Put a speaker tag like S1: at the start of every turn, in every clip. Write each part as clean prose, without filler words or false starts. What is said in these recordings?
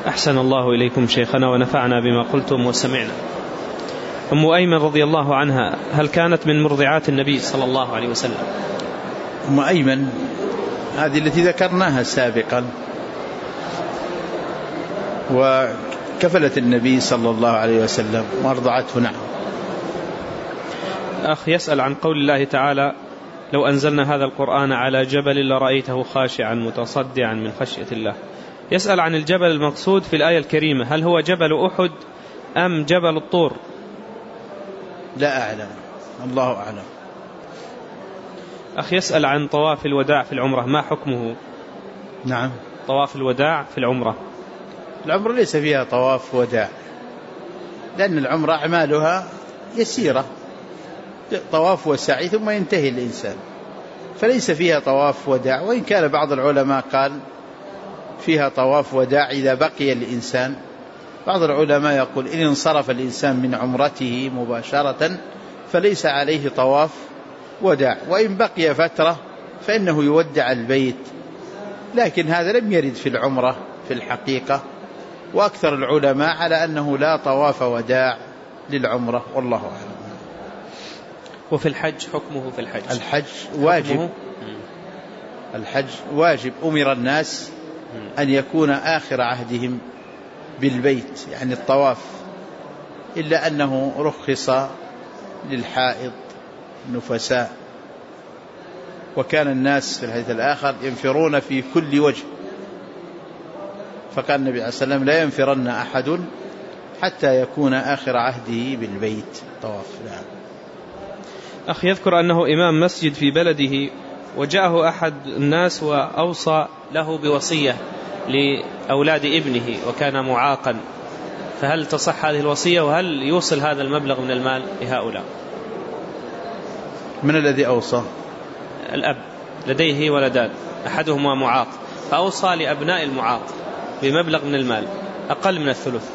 S1: أحسن الله إليكم شيخنا ونفعنا بما قلتم وسمعنا. أم أيمن رضي الله عنها هل كانت من مرضعات النبي صلى الله عليه وسلم؟
S2: أم أيمن هذه التي ذكرناها سابقا، وكفلت النبي صلى الله عليه وسلم وأرضعته. نعم.
S1: أخ يسأل عن قول الله تعالى: لو أنزلنا هذا القرآن على جبل لرأيته خاشعا متصدعا من خشية الله. يسأل عن الجبل المقصود في الآية الكريمة، هل هو جبل أحد أم جبل الطور؟
S2: لا أعلم، الله أعلم.
S1: أخ يسأل عن طواف الوداع في العمرة، ما حكمه؟
S2: نعم.
S1: طواف الوداع في العمرة.
S2: العمرة ليس فيها طواف وداع، لأن العمرة أعمالها يسيرة، طواف وسعي ثم ينتهي الإنسان، فليس فيها طواف وداع. وإن كان بعض العلماء قال فيها طواف وداع إذا بقي الإنسان. بعض العلماء يقول إن انصرف الإنسان من عمرته مباشرة فليس عليه طواف وداع، وإن بقي فترة فإنه يودع البيت. لكن هذا لم يرد في العمرة في الحقيقة، وأكثر العلماء على أنه لا طواف وداع للعمرة، والله أعلم.
S1: وفي الحج حكمه؟ في الحج
S2: واجب. الحج واجب، أمر الناس أن يكون آخر عهدهم بالبيت، يعني الطواف، إلا أنه رخص للحائض النفساء. وكان الناس في الحديث الآخر ينفرون في كل وجه، فقال النبي عليه الصلاة والسلام: لا ينفرن أحد حتى يكون آخر عهده بالبيت طواف.
S1: أخي يذكر أنه إمام مسجد في بلده، وجاءه أحد الناس وأوصى له بوصية لأولاد ابنه وكان معاقا، فهل تصح هذه الوصية؟ وهل يوصل هذا المبلغ من المال لهؤلاء؟
S2: من الذي أوصى؟
S1: الأب لديه ولدان، أحدهما معاق، فأوصى لأبناء المعاق بمبلغ من المال أقل من الثلث،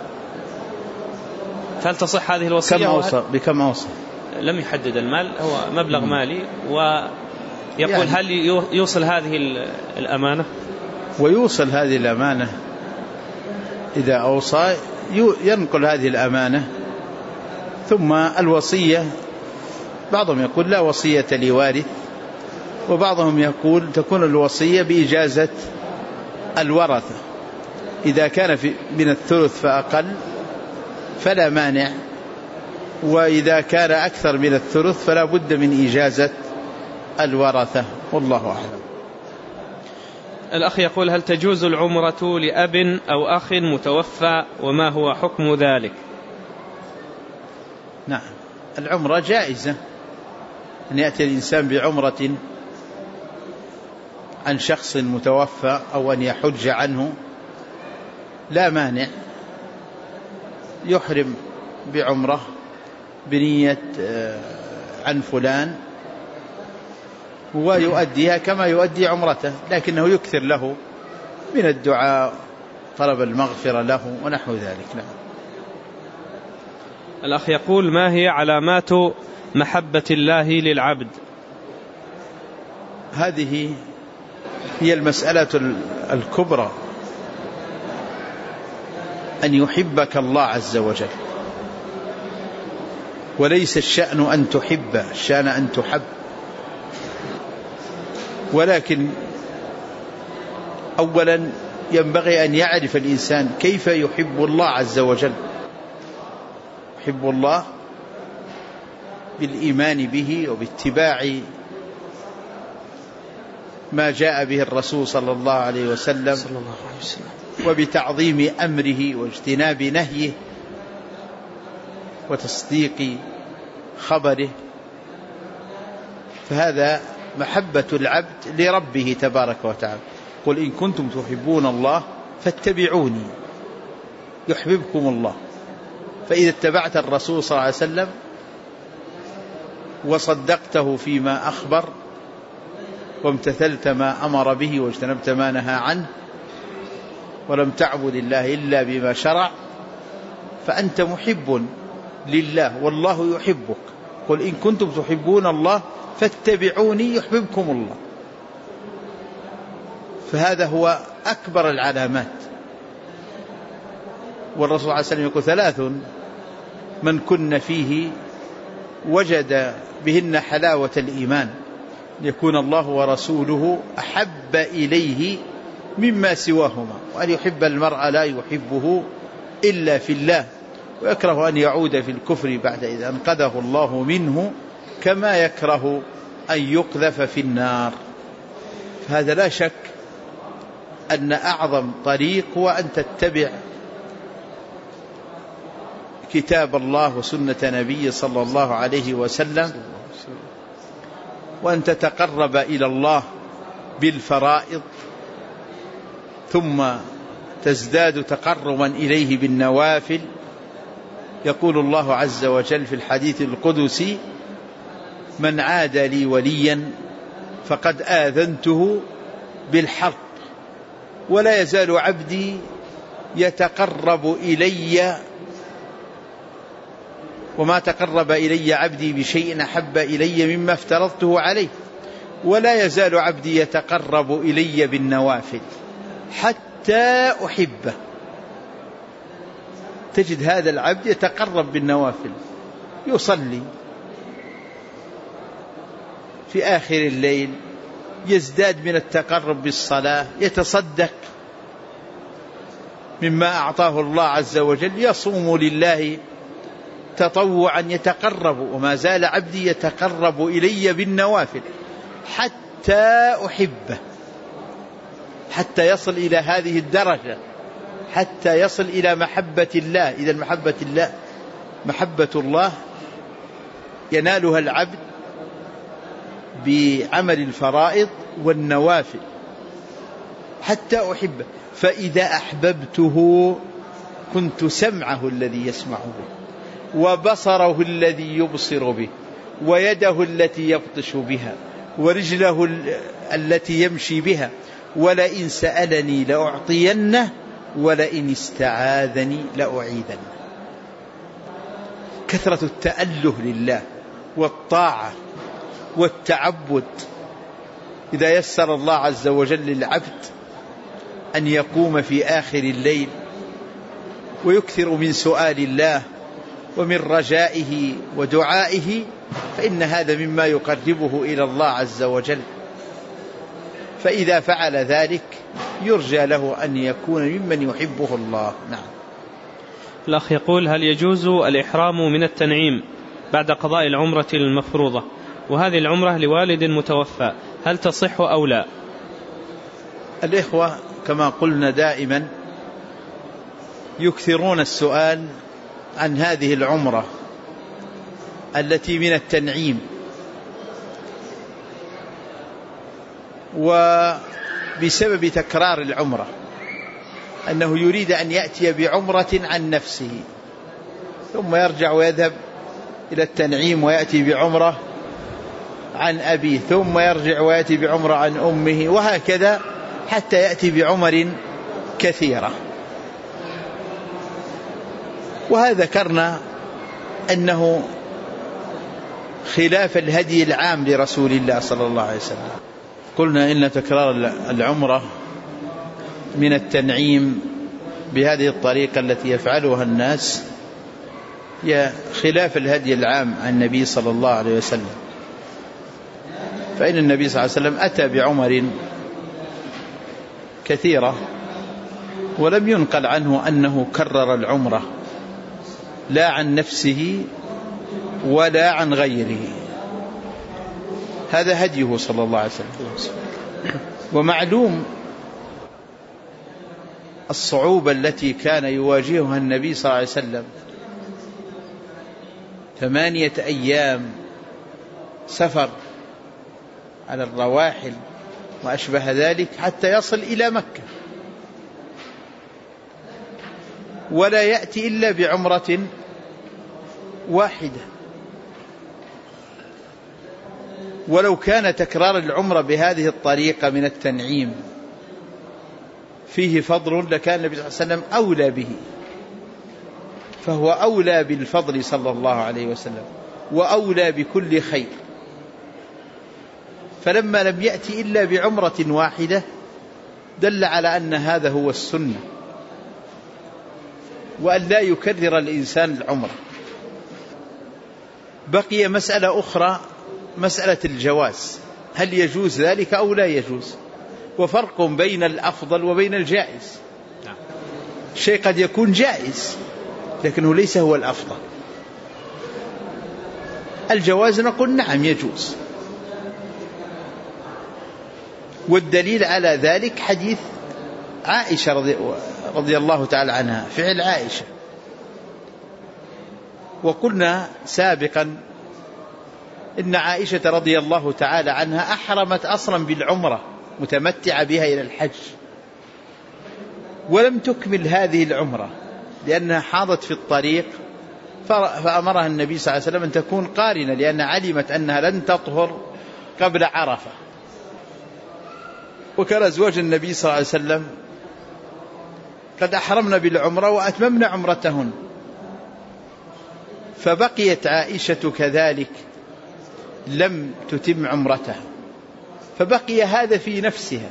S1: فهل تصح هذه الوصية؟
S2: كم أوصى؟ بكم أوصى؟
S1: لم يحدد المال، هو مبلغ مالي، ويقول هل يوصل هذه الأمانة؟
S2: ويوصل هذه الأمانة إذا أوصى، ينقل هذه الأمانة. ثم الوصية، بعضهم يقول لا وصية لوارث، وبعضهم يقول تكون الوصية بإجازة الورثة، إذا كان من الثلث فأقل فلا مانع، وإذا كان أكثر من الثلث فلا بد من إجازة الورثة، والله أعلم.
S1: الأخ يقول: هل تجوز العمرة لأب أو أخ متوفى، وما هو حكم ذلك؟
S2: نعم، العمرة جائزة، أن يأتي الإنسان بعمرة عن شخص متوفى أو أن يحج عنه، لا مانع، يحرم بعمرة بنية عن فلان ويؤديها كما يؤدي عمرته، لكنه يكثر له من الدعاء، طلب المغفرة له ونحو ذلك. نعم.
S1: الأخ يقول: ما هي علامات محبة الله للعبد؟
S2: هذه هي المسألة الكبرى، أن يحبك الله عز وجل، وليس الشأن أن تحب، الشأن أن تحب. ولكن أولا ينبغي أن يعرف الإنسان كيف يحب الله عز وجل. يحب الله بالإيمان به وباتباع ما جاء به الرسول صلى الله عليه وسلم، وبتعظيم أمره واجتناب نهيه وتصديق خبره. فهذا محبة العبد لربه تبارك وتعالى. قل إن كنتم تحبون الله فاتبعوني يحببكم الله. فإذا اتبعت الرسول صلى الله عليه وسلم وصدقته فيما أخبر وامتثلت ما أمر به واجتنبت ما نهى عنه ولم تعبد الله إلا بما شرع، فأنت محب لله والله يحبك. قل إن كنتم تحبون الله فاتبعوني يحببكم الله. فهذا هو أكبر العلامات، والرسول صلى الله عليه وسلم يقول 3 من كن فيه وجد بهن حلاوة الإيمان، يكون الله ورسوله أحب إليه مما سواهما، وأن يحب المرء لا يحبه إلا في الله، ويكره أن يعود في الكفر بعد إذا أنقذه الله منه، كما يكره أن يقذف في النار. فهذا لا شك أن أعظم طريق هو أن تتبع كتاب الله وسنة نبي صلى الله عليه وسلم، وأن تتقرب إلى الله بالفرائض، ثم تزداد تقربا إليه بالنوافل. يقول الله عز وجل في الحديث القدسي: من عاد لي وليا فقد آذنته بالحرب، ولا يزال عبدي يتقرب إلي، وما تقرب إلي عبدي بشيء أحب إلي مما افترضته عليه، ولا يزال عبدي يتقرب إلي بالنوافل حتى أحبه. تجد هذا العبد يتقرب بالنوافل، يصلي في آخر الليل، يزداد من التقرب بالصلاة، يتصدق مما أعطاه الله عز وجل، يصوم لله تطوعا، يتقرب. وما زال عبدي يتقرب إلي بالنوافل حتى أحبه، حتى يصل إلى هذه الدرجة، حتى يصل إلى محبة الله. إذا محبة الله ينالها العبد بعمل الفرائض والنوافل حتى أحبه. فإذا أحببته كنت سمعه الذي يسمع به، وبصره الذي يبصر به، ويده التي يبطش بها، ورجله التي يمشي بها، ولئن سألني لأعطينه، ولئن استعاذني لأعيذنه. كثرة التأله لله والطاعة والتعبد. إذا يسر الله عز وجل للعبد أن يقوم في آخر الليل ويكثر من سؤال الله ومن رجائه ودعائه، فإن هذا مما يقربه إلى الله عز وجل. فإذا فعل ذلك يرجى له أن يكون ممن يحبه الله. نعم.
S1: الأخ يقول: هل يجوز الإحرام من التنعيم بعد قضاء العمرة المفروضة، وهذه العمرة لوالد متوفى، هل تصح أو لا؟
S2: الإخوة كما قلنا دائما يكثرون السؤال عن هذه العمرة التي من التنعيم، وبسبب تكرار العمرة أنه يريد أن يأتي بعمرة عن نفسه، ثم يرجع ويذهب إلى التنعيم ويأتي بعمرة عن أبيه، ثم يرجع ويأتي بعمرة عن أمه، وهكذا حتى يأتي بعمر كثيرة. وهذا ذكرنا أنه خلاف الهدي العام لرسول الله صلى الله عليه وسلم. قلنا إن تكرار العمرة من التنعيم بهذه الطريقة التي يفعلها الناس هي خلاف الهدي العام عن النبي صلى الله عليه وسلم. فإن النبي صلى الله عليه وسلم أتى بعمر كثيرة، ولم ينقل عنه أنه كرر العمرة لا عن نفسه ولا عن غيره. هذا هديه صلى الله عليه وسلم. ومعلوم الصعوبة التي كان يواجهها النبي صلى الله عليه وسلم، 8 أيام سفر على الرواحل وأشبه ذلك حتى يصل إلى مكة، ولا يأتي إلا بعمرة واحدة. ولو كان تكرار العمرة بهذه الطريقة من التنعيم فيه فضل لكان النبي صلى الله عليه وسلم أولى به، فهو أولى بالفضل صلى الله عليه وسلم، وأولى بكل خير. فلما لم يأتي إلا بعمرة واحدة دل على أن هذا هو السنة. وأن لا يكرر الإنسان العمرة. بقي مسألة أخرى، مسألة الجواز، هل يجوز ذلك أو لا يجوز؟ وفرق بين الأفضل وبين الجائز. شيء قد يكون جائز لكنه ليس هو الأفضل. الجواز نقول نعم يجوز، والدليل على ذلك حديث عائشة رضي الله تعالى عنها، فعل عائشة. وقلنا سابقا إن عائشة رضي الله تعالى عنها أحرمت أصلا بالعمرة متمتعة بها إلى الحج، ولم تكمل هذه العمرة لأنها حاضت في الطريق، فأمرها النبي صلى الله عليه وسلم أن تكون قارنة، لأن علمت أنها لن تطهر قبل عرفة. وكان أزواج النبي صلى الله عليه وسلم قد أحرمنا بالعمرة وأتممنا عمرتهن، فبقيت عائشة كذلك لم تتم عمرتها، فبقي هذا في نفسها.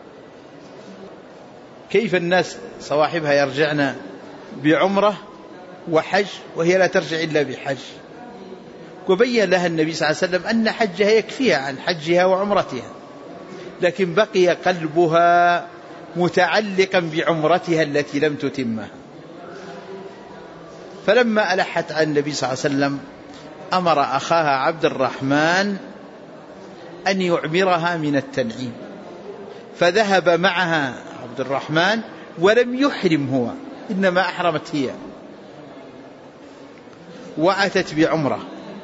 S2: كيف الناس صواحبها يرجعن بعمرة وحج وهي لا ترجع إلا بحج؟ وبين لها النبي صلى الله عليه وسلم أن حجها يكفيها عن حجها وعمرتها، لكن بقي قلبها متعلقا بعمرتها التي لم تتمها. فلما ألحت عن النبي صلى الله عليه وسلم أمر أخاها عبد الرحمن أن يعمرها من التنعيم، فذهب معها عبد الرحمن ولم يحرم هو، إنما أحرمت هي وأتت بعمرة،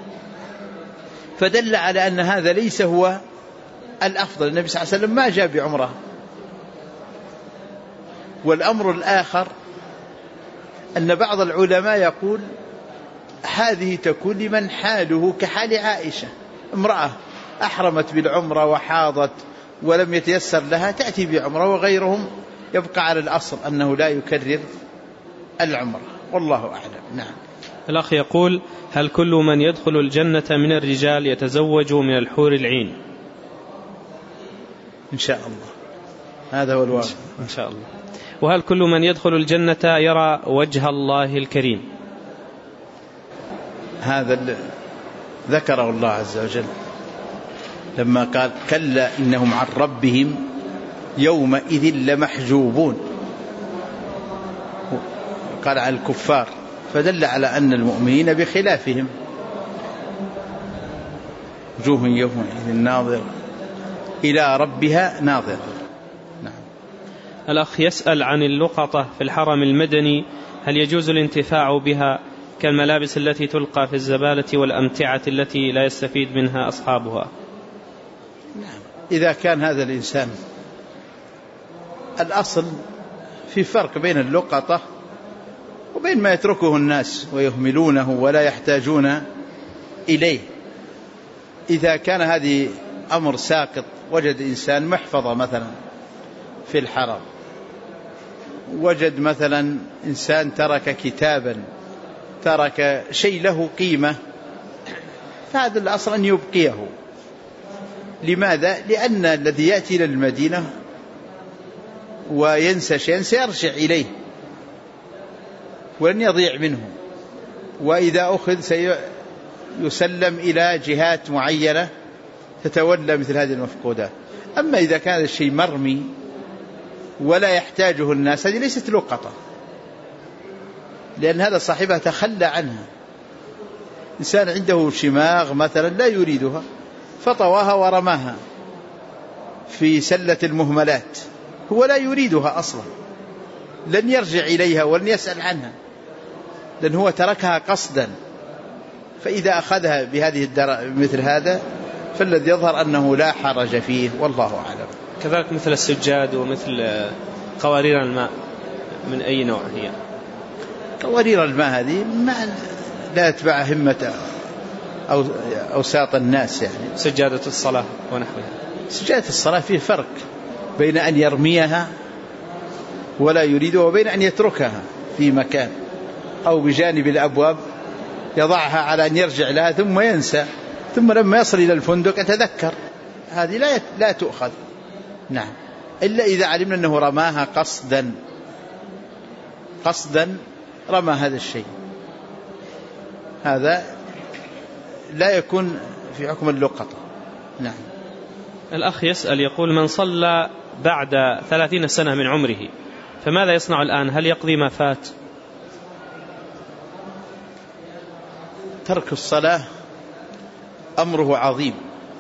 S2: فدل على أن هذا ليس هو الأفضل. النبي صلى الله عليه وسلم ما جاء بعمرة. والأمر الآخر أن بعض العلماء يقول هذه تكون لمن حاله كحال عائشة، امرأة أحرمت بالعمرة وحاضت ولم يتيسر لها تأتي بعمرة، وغيرهم يبقى على الأصل أنه لا يكرر العمرة، والله أعلم. نعم.
S1: الأخ يقول: هل كل من يدخل الجنة من الرجال يتزوج من الحور العين؟
S2: إن شاء الله، هذا هو الواقع
S1: إن شاء الله. وهل كل من يدخل الجنة يرى وجه الله الكريم؟
S2: هذا ذكره الله عز وجل لما قال: كلا إنهم عن ربهم يومئذ لمحجوبون، قال على الكفار، فدل على أن المؤمنين بخلافهم. وجوه يومئذ ناظرة إلى ربها ناظرة. نعم.
S1: الأخ يسأل عن اللقطة في الحرم المدني، هل يجوز الانتفاع بها كالملابس التي تلقى في الزبالة والأمتعة التي لا يستفيد منها أصحابها؟
S2: نعم. إذا كان هذا الإنسان، الأصل في فرق بين اللقطة وبين ما يتركه الناس ويهملونه ولا يحتاجون إليه. إذا كان هذه أمر ساقط، وجد إنسان محفظة مثلا في الحرم، وجد مثلا إنسان ترك كتابا، ترك شيء له قيمة، فهذا الأصل أن يبقيه. لماذا؟ لأن الذي يأتي إلى المدينة وينسى شيئا سيرجع إليه ولن يضيع منه، وإذا أخذ سيسلم إلى جهات معينة تتولى مثل هذه المفقودات. أما إذا كان الشيء مرمي ولا يحتاجه الناس، هذه ليست لقطة، لأن هذا صاحبها تخلى عنها. إنسان عنده شماغ مثلا لا يريدها فطواها ورماها في سلة المهملات، هو لا يريدها أصلا، لن يرجع إليها ولن يسأل عنها، لأن هو تركها قصدا. فإذا أخذها بهذه مثل هذا فالذي يظهر أنه لا حرج فيه، والله أعلم.
S1: كذلك مثل السجاد ومثل قوارير الماء، من أي نوع هي؟
S2: قوارير الماء هذه لا يتبع همة أو أوساط الناس، يعني
S1: سجادة الصلاة ونحوها.
S2: سجادة الصلاة فيه فرق بين أن يرميها ولا يريدها وبين أن يتركها في مكان أو بجانب الأبواب يضعها على أن يرجع لها ثم ينسى، ثم لما يصل إلى الفندق يتذكر. هذه لا تؤخذ. نعم. إلا إذا علمنا أنه رماها قصدا رمى هذا الشيء، هذا لا يكون في حكم اللقطة. نعم.
S1: الأخ يسأل يقول: من صلى بعد 30 سنة من عمره فماذا يصنع الآن؟ هل يقضي ما فات؟
S2: ترك الصلاة أمره عظيم،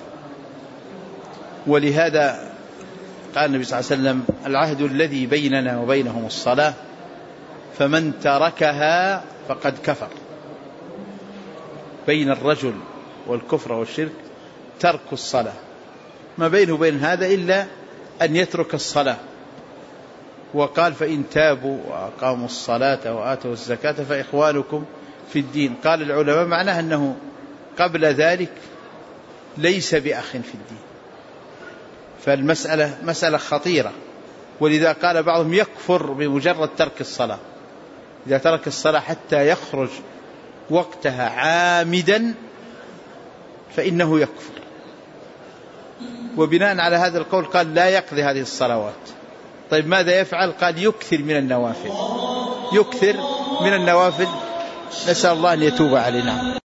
S2: ولهذا قال النبي صلى الله عليه وسلم: العهد الذي بيننا وبينهم الصلاة، فمن تركها فقد كفر. بين الرجل والكفر والشرك ترك الصلاة، ما بينه وبين هذا إلا أن يترك الصلاة. وقال: فإن تابوا وأقاموا الصلاة وآتوا الزكاة فإخوانكم في الدين. قال العلماء معناه أنه قبل ذلك ليس بأخ في الدين. فالمسألة مسألة خطيرة، ولذا قال بعضهم يكفر بمجرد ترك الصلاة. إذا ترك الصلاة حتى يخرج وقتها عامدا فإنه يكفر. وبناء على هذا القول قال لا يقضي هذه الصلوات. طيب ماذا يفعل؟ قال يكثر من النوافل، يكثر من النوافل. نسأل الله أن يتوب علينا.